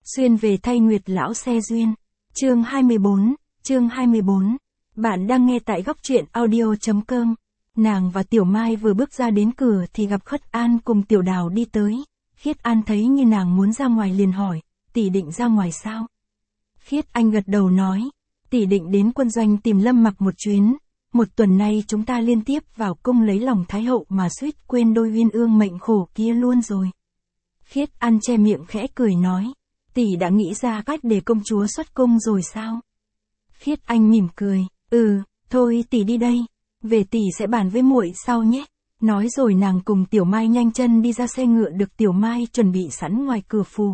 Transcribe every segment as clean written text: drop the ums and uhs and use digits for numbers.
Xuyên về thay Nguyệt lão xe duyên. Chương 24. Bạn đang nghe tại góc truyện audio.com. Nàng và Tiểu Mai vừa bước ra đến cửa thì gặp Khất An cùng Tiểu Đào đi tới. Khiết An thấy như nàng muốn ra ngoài liền hỏi, tỷ định ra ngoài sao? Khiết Anh gật đầu nói, tỷ định đến quân doanh tìm Lâm Mặc một chuyến. Một tuần nay chúng ta liên tiếp vào cung lấy lòng Thái hậu mà suýt quên đôi uyên ương mệnh khổ kia luôn rồi. Khiết An che miệng khẽ cười nói, tỷ đã nghĩ ra cách để công chúa xuất cung rồi sao? Khiết Anh mỉm cười, thôi tỷ đi đây, về tỷ sẽ bàn với muội sau nhé. Nói rồi nàng cùng Tiểu Mai nhanh chân đi ra xe ngựa được Tiểu Mai chuẩn bị sẵn ngoài cửa phủ.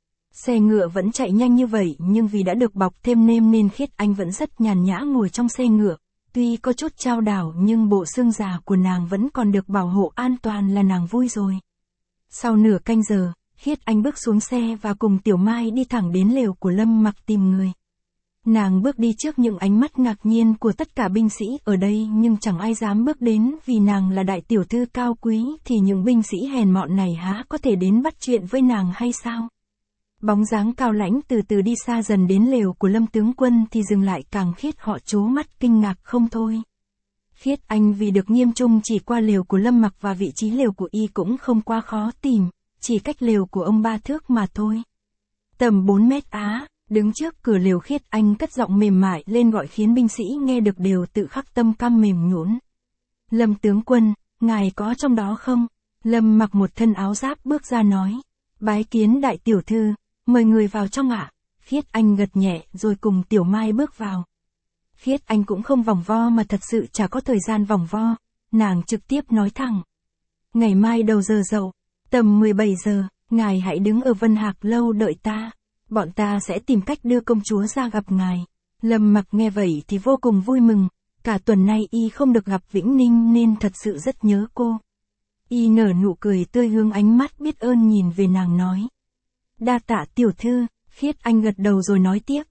Xe ngựa vẫn chạy nhanh như vậy nhưng vì đã được bọc thêm nêm nên Khiết Anh vẫn rất nhàn nhã ngồi trong xe ngựa. Tuy có chút chao đảo nhưng bộ xương già của nàng vẫn còn được bảo hộ an toàn là nàng vui rồi. Sau nửa canh giờ, Khiết Anh bước xuống xe và cùng Tiểu Mai đi thẳng đến lều của Lâm Mặc tìm người. Nàng bước đi trước những ánh mắt ngạc nhiên của tất cả binh sĩ ở đây nhưng chẳng ai dám bước đến vì nàng là đại tiểu thư cao quý thì những binh sĩ hèn mọn này há có thể đến bắt chuyện với nàng hay sao? Bóng dáng cao lãnh từ từ đi xa dần đến lều của Lâm tướng quân thì dừng lại càng khiết họ trố mắt kinh ngạc không thôi. Khiết Anh vì được nghiêm trung chỉ qua lều của Lâm Mặc và vị trí lều của y cũng không quá khó tìm, chỉ cách lều của ông 3 thước mà thôi. Tầm 4 mét á, đứng trước cửa lều Khiết Anh cất giọng mềm mại lên gọi khiến binh sĩ nghe được đều tự khắc tâm cam mềm nhũn. Lâm tướng quân, ngài có trong đó không? Lâm Mặc một thân áo giáp bước ra nói, bái kiến đại tiểu thư, mời người vào trong ạ. Khiết Anh gật nhẹ rồi cùng Tiểu Mai bước vào. Khiết Anh cũng không vòng vo mà thật sự chả có thời gian vòng vo, nàng trực tiếp nói thẳng. Ngày mai đầu giờ dậu, tầm 17 giờ, ngài hãy đứng ở Vân Hạc lâu đợi ta, bọn ta sẽ tìm cách đưa công chúa ra gặp ngài. Lâm Mặc nghe vậy thì vô cùng vui mừng, cả tuần nay y không được gặp Vĩnh Ninh nên thật sự rất nhớ cô. Y nở nụ cười tươi hướng ánh mắt biết ơn nhìn về nàng nói. Đa tạ tiểu thư. Khiết Anh gật đầu rồi nói tiếp,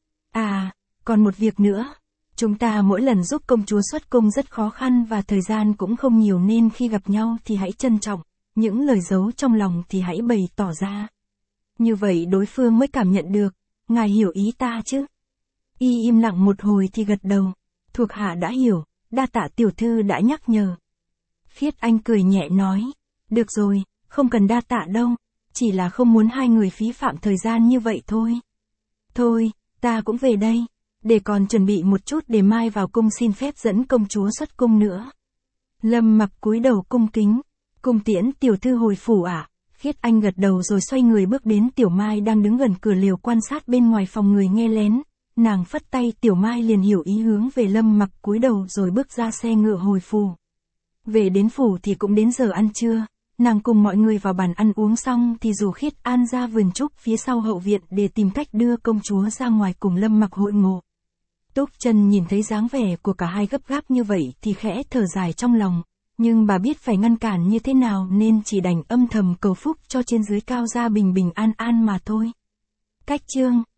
còn một việc nữa. Chúng ta mỗi lần giúp công chúa xuất cung rất khó khăn và thời gian cũng không nhiều nên khi gặp nhau thì hãy trân trọng, những lời giấu trong lòng thì hãy bày tỏ ra. Như vậy đối phương mới cảm nhận được, ngài hiểu ý ta chứ? Y im lặng một hồi thì gật đầu, thuộc hạ đã hiểu, đa tạ tiểu thư đã nhắc nhở. Khiết Anh cười nhẹ nói, được rồi, không cần đa tạ đâu, chỉ là không muốn hai người phí phạm thời gian như vậy thôi. Thôi, ta cũng về đây, để còn chuẩn bị một chút để mai vào cung xin phép dẫn công chúa xuất cung nữa. Lâm Mặc cúi đầu cung kính, cung tiễn tiểu thư hồi phủ ạ. Khiết Anh gật đầu rồi xoay người bước đến Tiểu Mai đang đứng gần cửa lều quan sát bên ngoài phòng người nghe lén. Nàng phất tay Tiểu Mai liền hiểu ý hướng về Lâm Mặc cúi đầu rồi bước ra xe ngựa hồi phủ. Về đến phủ thì cũng đến giờ ăn trưa. Nàng cùng mọi người vào bàn ăn uống xong thì rủ Khiết An ra vườn trúc phía sau hậu viện để tìm cách đưa công chúa ra ngoài cùng Lâm Mặc hội ngộ. Túc Chân nhìn thấy dáng vẻ của cả hai gấp gáp như vậy thì khẽ thở dài trong lòng, nhưng bà biết phải ngăn cản như thế nào nên chỉ đành âm thầm cầu phúc cho trên dưới cao gia bình bình an an mà thôi. Cách chương